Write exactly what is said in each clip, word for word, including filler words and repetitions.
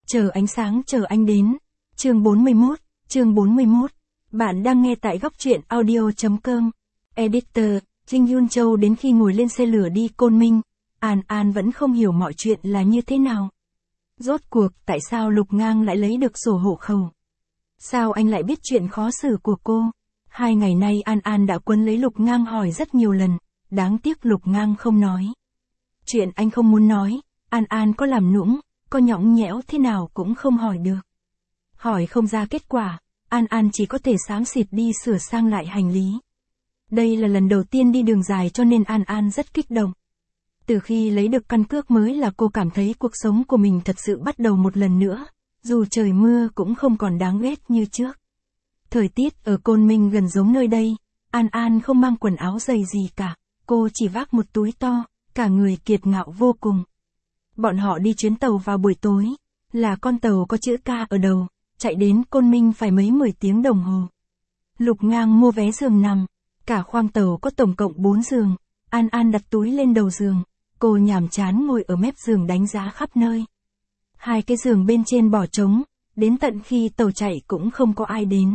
Chờ ánh sáng chờ anh đến. Chương bốn mươi mốt, chương bốn mươi mốt. Bạn đang nghe tại góc truyện audio.com. Editor, Trinh Yun Châu đến khi ngồi lên xe lửa đi Côn Minh, An An vẫn không hiểu mọi chuyện là như thế nào. Rốt cuộc tại sao Lục Ngang lại lấy được sổ hộ khẩu? Sao anh lại biết chuyện khó xử của cô? Hai ngày nay An An đã quấn lấy Lục Ngang hỏi rất nhiều lần, đáng tiếc Lục Ngang không nói. Chuyện anh không muốn nói, An An có làm nũng, có nhõng nhẽo thế nào cũng không hỏi được. Hỏi không ra kết quả, An An chỉ có thể xám xịt đi sửa sang lại hành lý. Đây là lần đầu tiên đi đường dài cho nên An An rất kích động. Từ khi lấy được căn cước mới là cô cảm thấy cuộc sống của mình thật sự bắt đầu một lần nữa, dù trời mưa cũng không còn đáng ghét như trước. Thời tiết ở Côn Minh gần giống nơi đây, An An không mang quần áo dày gì cả, cô chỉ vác một túi to, cả người kiệt ngạo vô cùng. Bọn họ đi chuyến tàu vào buổi tối, là con tàu có chữ K ở đầu, chạy đến Côn Minh phải mấy mười tiếng đồng hồ. Lục Ngang mua vé giường nằm, cả khoang tàu có tổng cộng bốn giường, An An đặt túi lên đầu giường, cô nhàm chán ngồi ở mép giường đánh giá khắp nơi. Hai cái giường bên trên bỏ trống, đến tận khi tàu chạy cũng không có ai đến.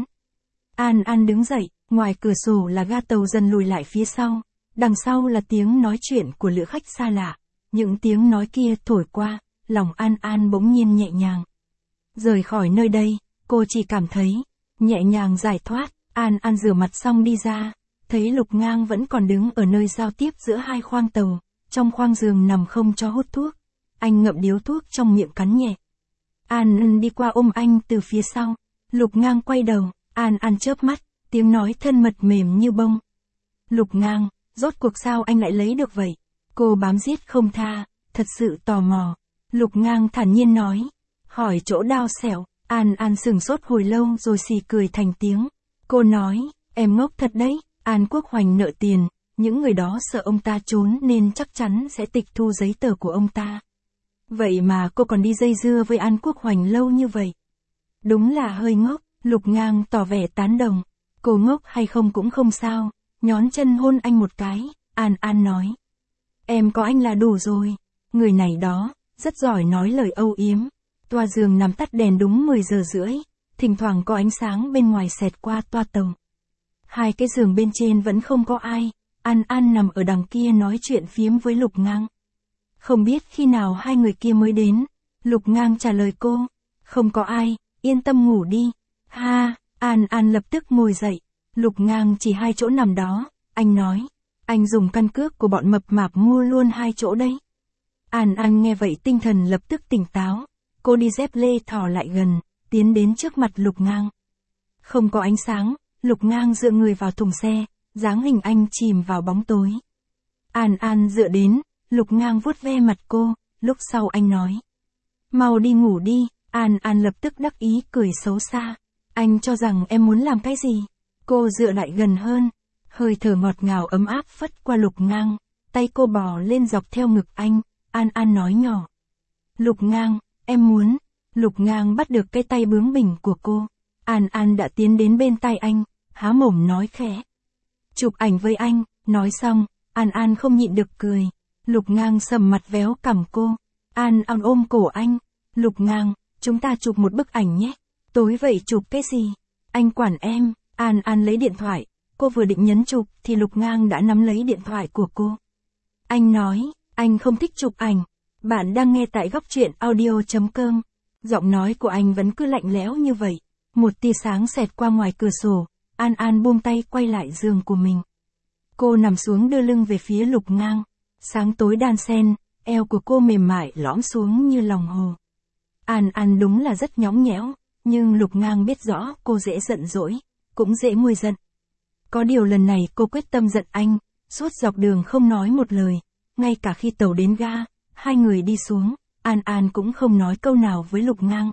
An An đứng dậy, ngoài cửa sổ là ga tàu dần lùi lại phía sau, đằng sau là tiếng nói chuyện của lữ khách xa lạ. Những tiếng nói kia thổi qua, lòng An An bỗng nhiên nhẹ nhàng. Rời khỏi nơi đây, cô chỉ cảm thấy nhẹ nhàng giải thoát. An An rửa mặt xong đi ra, thấy Lục Ngang vẫn còn đứng ở nơi giao tiếp giữa hai khoang tàu, trong khoang giường nằm không cho hút thuốc. Anh ngậm điếu thuốc trong miệng cắn nhẹ. An An đi qua ôm anh từ phía sau. Lục Ngang quay đầu, An An chớp mắt, tiếng nói thân mật mềm như bông. Lục Ngang, rốt cuộc sao anh lại lấy được vậy? Cô bám giết không tha, thật sự tò mò. Lục Ngang thản nhiên nói. Hỏi chỗ đao xẻo, An An sừng sốt hồi lâu rồi xì cười thành tiếng. Cô nói, em ngốc thật đấy, An Quốc Hoành nợ tiền, những người đó sợ ông ta trốn nên chắc chắn sẽ tịch thu giấy tờ của ông ta. Vậy mà cô còn đi dây dưa với An Quốc Hoành lâu như vậy. Đúng là hơi ngốc, Lục Ngang tỏ vẻ tán đồng. Cô ngốc hay không cũng không sao, nhón chân hôn anh một cái, An An nói. Em có anh là đủ rồi. Người này đó, rất giỏi nói lời âu yếm. Toa giường nằm tắt đèn đúng mười giờ rưỡi, thỉnh thoảng có ánh sáng bên ngoài xẹt qua toa tàu. Hai cái giường bên trên vẫn không có ai, An An nằm ở đằng kia nói chuyện phiếm với Lục Ngang. Không biết khi nào hai người kia mới đến, Lục Ngang trả lời cô, không có ai, yên tâm ngủ đi. Ha, An An lập tức ngồi dậy, Lục Ngang chỉ hai chỗ nằm đó, anh nói. Anh dùng căn cước của bọn mập mạp mua luôn hai chỗ đấy. An An nghe vậy tinh thần lập tức tỉnh táo. Cô đi dép lê thò lại gần, tiến đến trước mặt Lục Ngang. Không có ánh sáng, Lục Ngang dựa người vào thùng xe, dáng hình anh chìm vào bóng tối. An An dựa đến, Lục Ngang vuốt ve mặt cô, lúc sau anh nói. Mau đi ngủ đi, An An lập tức đắc ý cười xấu xa. Anh cho rằng em muốn làm cái gì? Cô dựa lại gần hơn. Hơi thở ngọt ngào ấm áp phất qua Lục Ngang, tay cô bò lên dọc theo ngực anh, An An nói nhỏ. Lục Ngang, em muốn. Lục Ngang bắt được cái tay bướng bỉnh của cô. An An đã tiến đến bên tai anh, há mồm nói khẽ. Chụp ảnh với anh, nói xong, An An không nhịn được cười. Lục Ngang sầm mặt véo cằm cô. An An ôm cổ anh. Lục Ngang, chúng ta chụp một bức ảnh nhé. Tối vậy chụp cái gì? Anh quản em. An An lấy điện thoại. Cô vừa định nhấn chụp thì Lục Ngang đã nắm lấy điện thoại của cô. Anh nói, anh không thích chụp ảnh. Bạn đang nghe tại góc truyện audio.com. Giọng nói của anh vẫn cứ lạnh lẽo như vậy. Một tia sáng xẹt qua ngoài cửa sổ. An An buông tay quay lại giường của mình. Cô nằm xuống đưa lưng về phía Lục Ngang. Sáng tối đan xen, eo của cô mềm mại lõm xuống như lòng hồ. An An đúng là rất nhõng nhẽo, nhưng Lục Ngang biết rõ cô dễ giận dỗi, cũng dễ nguôi giận. Có điều lần này cô quyết tâm giận anh, suốt dọc đường không nói một lời, ngay cả khi tàu đến ga, hai người đi xuống, An An cũng không nói câu nào với Lục Ngang.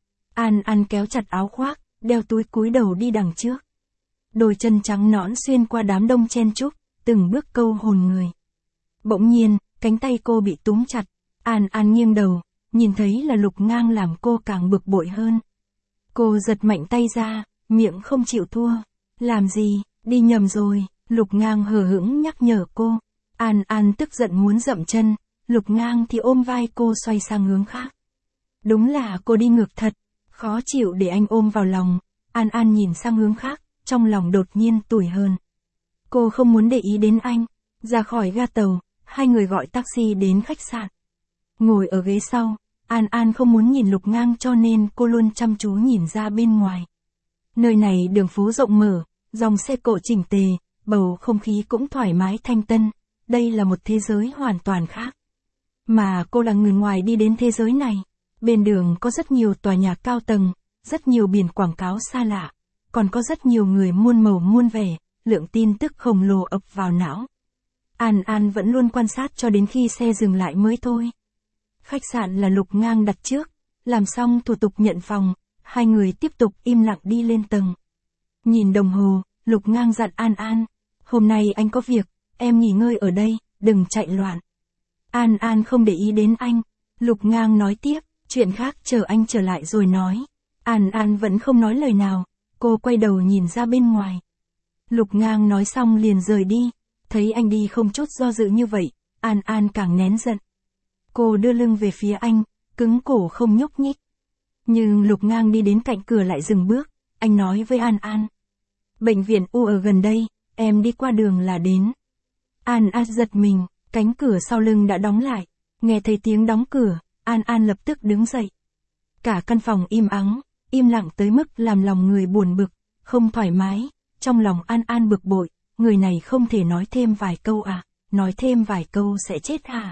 An An kéo chặt áo khoác, đeo túi cúi đầu đi đằng trước. Đôi chân trắng nõn xuyên qua đám đông chen chúc, từng bước câu hồn người. Bỗng nhiên, cánh tay cô bị túm chặt, An An nghiêng đầu, nhìn thấy là Lục Ngang làm cô càng bực bội hơn. Cô giật mạnh tay ra, miệng không chịu thua. Làm gì? Đi nhầm rồi, Lục Ngang hờ hững nhắc nhở cô. An An tức giận muốn dậm chân, Lục Ngang thì ôm vai cô xoay sang hướng khác. Đúng là cô đi ngược thật. Khó chịu để anh ôm vào lòng. An An nhìn sang hướng khác, trong lòng đột nhiên tủi hờn. Cô không muốn để ý đến anh. Ra khỏi ga tàu, hai người gọi taxi đến khách sạn. Ngồi ở ghế sau, An An không muốn nhìn Lục Ngang cho nên cô luôn chăm chú nhìn ra bên ngoài. Nơi này đường phố rộng mở, dòng xe cộ chỉnh tề, bầu không khí cũng thoải mái thanh tân. Đây là một thế giới hoàn toàn khác. Mà cô là người ngoài đi đến thế giới này. Bên đường có rất nhiều tòa nhà cao tầng, rất nhiều biển quảng cáo xa lạ, còn có rất nhiều người muôn màu muôn vẻ, lượng tin tức khổng lồ ập vào não. An An vẫn luôn quan sát cho đến khi xe dừng lại mới thôi. Khách sạn là Lục Ngang đặt trước, làm xong thủ tục nhận phòng, hai người tiếp tục im lặng đi lên tầng. Nhìn đồng hồ, Lục Ngang dặn An An, hôm nay anh có việc, em nghỉ ngơi ở đây, đừng chạy loạn. An An không để ý đến anh, Lục Ngang nói tiếp, chuyện khác chờ anh trở lại rồi nói. An An vẫn không nói lời nào, cô quay đầu nhìn ra bên ngoài. Lục Ngang nói xong liền rời đi, thấy anh đi không chút do dự như vậy, An An càng nén giận. Cô đưa lưng về phía anh, cứng cổ không nhúc nhích. Nhưng Lục Ngang đi đến cạnh cửa lại dừng bước, anh nói với An An. Bệnh viện U ở gần đây, em đi qua đường là đến. An An giật mình, cánh cửa sau lưng đã đóng lại, nghe thấy tiếng đóng cửa, An An lập tức đứng dậy. Cả căn phòng im ắng, im lặng tới mức làm lòng người buồn bực, không thoải mái, trong lòng An An bực bội, người này không thể nói thêm vài câu à, nói thêm vài câu sẽ chết à.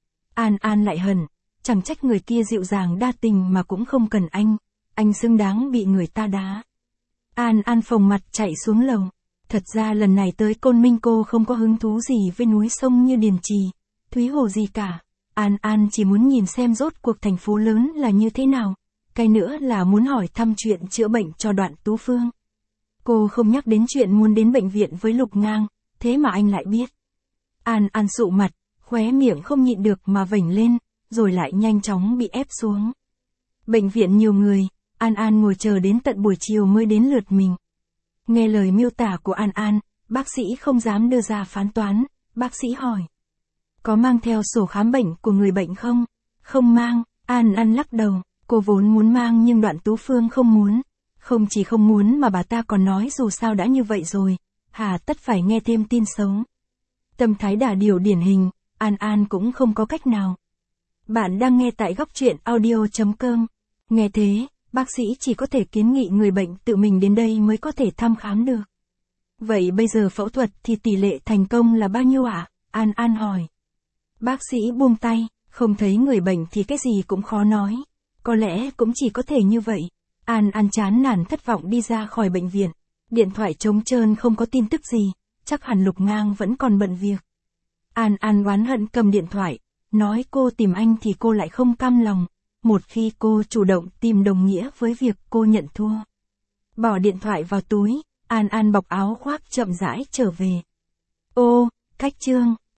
An An lại hận, chẳng trách người kia dịu dàng đa tình mà cũng không cần anh, anh xứng đáng bị người ta đá. An An phồng mặt chạy xuống lầu, thật ra lần này tới Côn Minh cô không có hứng thú gì với núi sông như Điền Trì, Thúy Hồ gì cả. An An chỉ muốn nhìn xem rốt cuộc thành phố lớn là như thế nào, cái nữa là muốn hỏi thăm chuyện chữa bệnh cho Đoạn Tú Phương. Cô không nhắc đến chuyện muốn đến bệnh viện với Lục Ngang, thế mà anh lại biết. An An sụ mặt, khóe miệng không nhịn được mà vểnh lên, rồi lại nhanh chóng bị ép xuống. Bệnh viện nhiều người, An An ngồi chờ đến tận buổi chiều mới đến lượt mình. Nghe lời miêu tả của An An, bác sĩ không dám đưa ra phán đoán, bác sĩ hỏi. Có mang theo sổ khám bệnh của người bệnh không? Không mang, An An lắc đầu, cô vốn muốn mang nhưng Đoạn Tú Phương không muốn. Không chỉ không muốn mà bà ta còn nói dù sao đã như vậy rồi, hà tất phải nghe thêm tin xấu. Tâm thái đà điểu điển hình, An An cũng không có cách nào. Bạn đang nghe tại góc truyện audio chấm com. Nghe thế, bác sĩ chỉ có thể kiến nghị người bệnh tự mình đến đây mới có thể thăm khám được. Vậy bây giờ phẫu thuật thì tỷ lệ thành công là bao nhiêu ạ? À? An An hỏi. Bác sĩ buông tay, không thấy người bệnh thì cái gì cũng khó nói. Có lẽ cũng chỉ có thể như vậy. An An chán nản thất vọng đi ra khỏi bệnh viện. Điện thoại trống trơn không có tin tức gì, chắc hẳn Lục Ngang vẫn còn bận việc. An An oán hận cầm điện thoại, nói cô tìm anh thì cô lại không cam lòng. Một khi cô chủ động tìm đồng nghĩa với việc cô nhận thua. Bỏ điện thoại vào túi, An An bọc áo khoác chậm rãi trở về. Ô, cách chương.